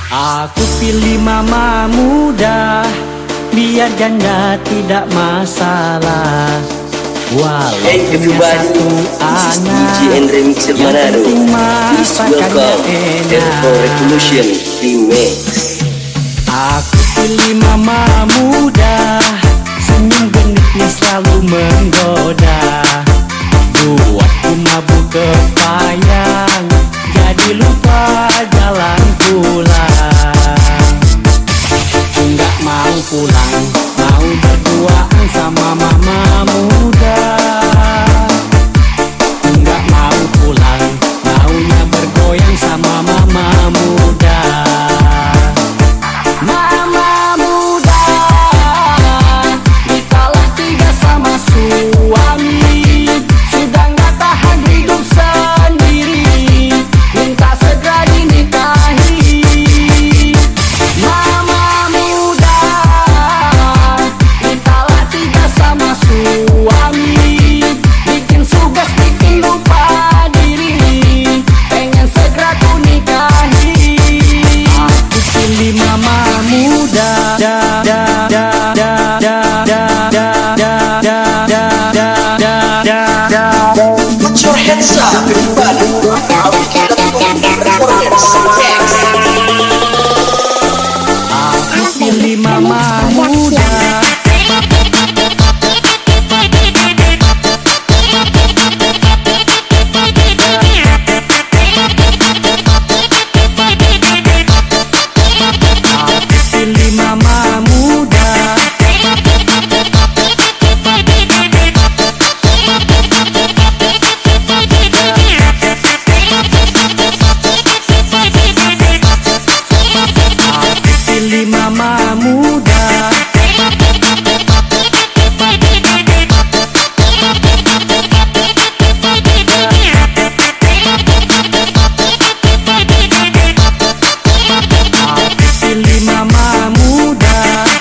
Aku pilih mama muda, biar janda tidak masalah. Walau punya satu anak, yang penting masakannya enak. Aku pilih mama muda, senyum genitnya selalu menggoda. Buatku mabuk kepayang, jadi lupa jalan pulang. Enggak mau pulang, mau berduaan sama mama muda. Enggak mau pulang, maunya bergoyang sama mama muda. Mama muda, ditalah tiga sama suami, sudah nggak tahan hidup sendiri, minta segera dinikahi. Mama muda, ditalah tiga sama suami, bikin sugas, bikin lupa diri, pengen segera ku nikahi. Aku pilih mama muda, Put your hands up, everybody. Now we can performance. aku pilih mama muda. Pilih mama muda. Pilih mama muda. Pilih mama muda.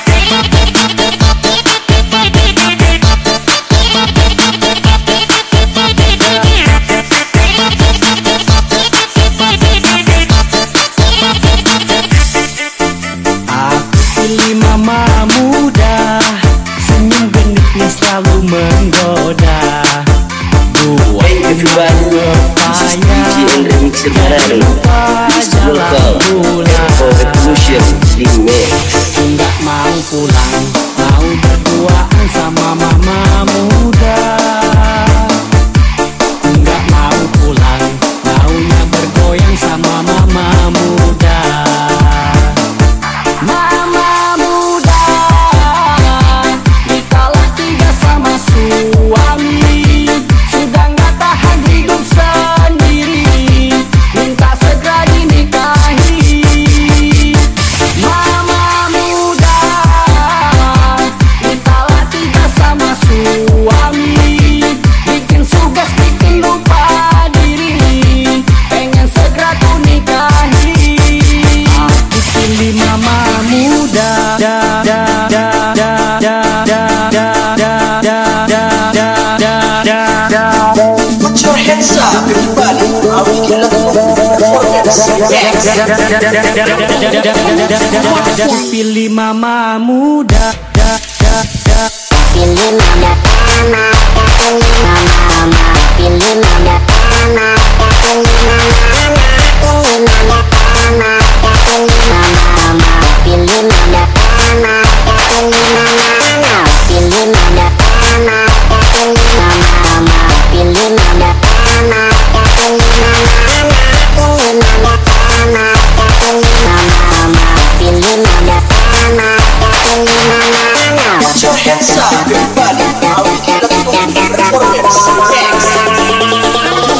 Aku pilih mama muda, senyum genitnya selalu menggoda. Buatku kepayang, jadi lupa jalan pulang. Enggak mau pulang, mau berduaan sama mama muda. Enggak mau pulang, maunya bergoyang sama mama muda. Mama muda, ditalah tiga sama suami, sudah nggak tahan hidup sendiri, minta segera dinikahi. Mama muda, ditalah tiga sama suami, bikin sugas, bikin lupa diri, pengen segera ku nikahi. Aku pilih mama muda. Put your hands up, everybody. Now we can performance. Aku pilih mama muda. Pilih mama, mama, pilih mama, pilih mama, mama, pilih mama, pilih mama, mama, pilih mama, pilih mama, mama, pilih mama, pilih mama, mama, pilih mama, pilih mama, mama, pilih mama, pilih mama, pilih mama, mama, pilih mama. Put your hands up, everybody. Now we can performance.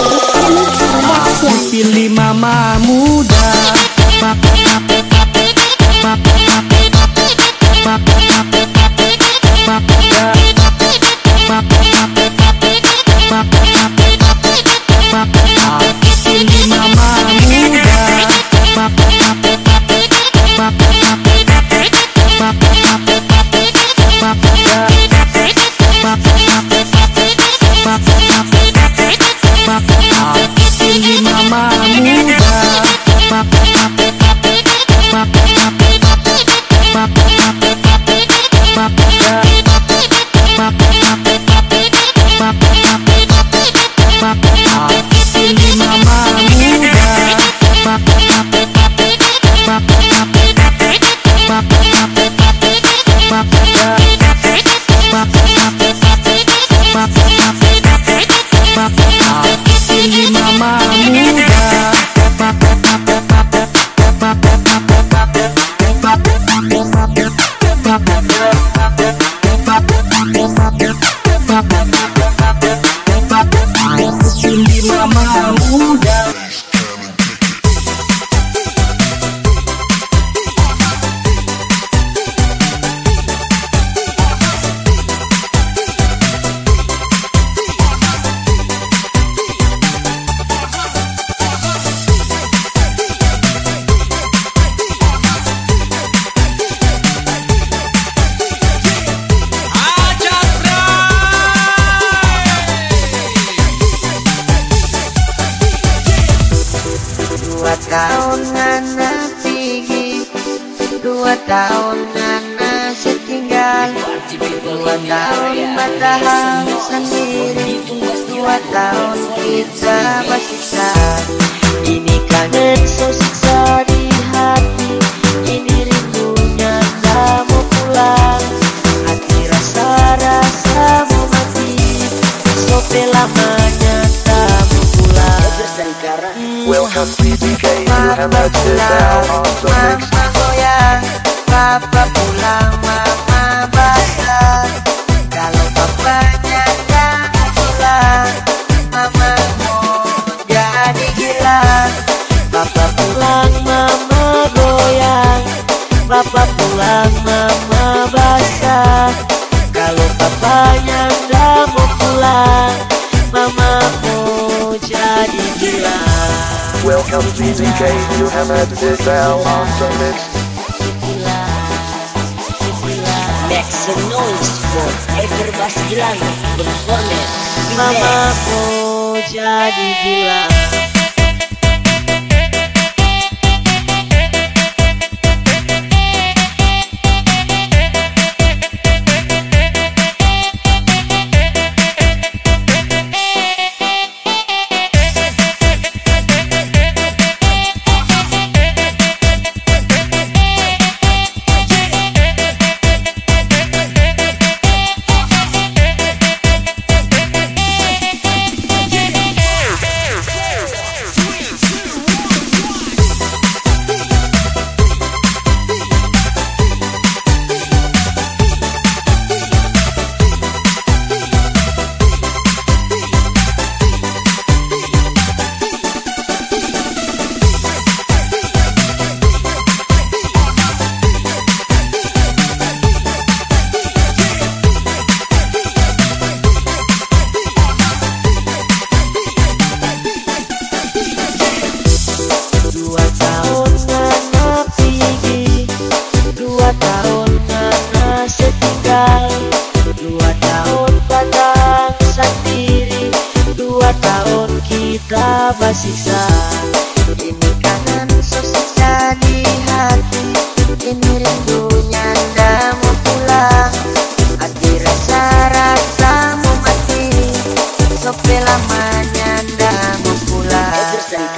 Pilih mama muda. Pilih mama muda. Pilih mama muda. Dua tahun Nana pergi, 2 tahun Nana setinggal, 2 tahun bertahan sendiri, 2 tahun kita bersiksa. Ini kangen so siksa di hati, ini rindunya tak mau pulang, hati rasa-rasa mau mati, so lamanya tak mau pulang. Welcome PDK, you have a sit down on the mix. Mama goyang, papa pulang, mama basah. Kalau papanya tak pulang, mama mau jadi gila. Papa pulang, mama goyang, papa pulang, mama basah. Kalau papanya tak mau pulang, mama mau jadi gila. Welcome PDK, you have a sit down on the mix. Make some noise for Everbass Gilano performance. Mama mau jadi gila. Siksa ini kangen so siksa di hati, ini rindunya ndak mau pulang, hati rasa-rasa mau mati, so lamanya ndak mau pulang.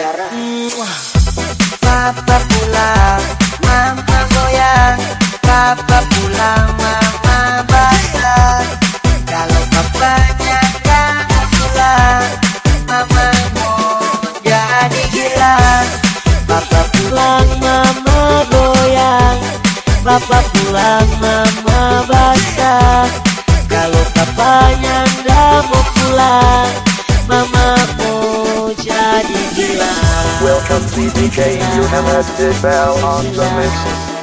Papa pulang, mama goyang, papa pulang, mama basah. Kalau papanya ndak mau pulang, mama jadi gila. Papa pulang, mama goyang, papa pulang, mama basah. Kalau papanya ndak mau pulang, mama mau jadi gila. Welcome PDK, you have a sit down on the mix.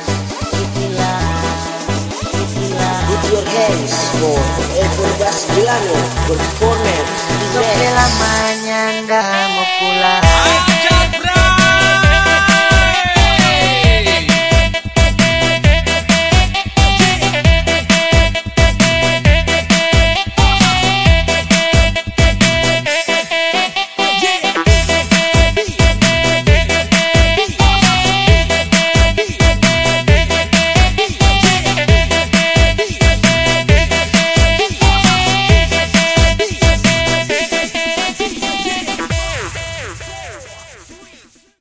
Put your hands for Everbass Gilano performance. So lamanya ndak mau pulang.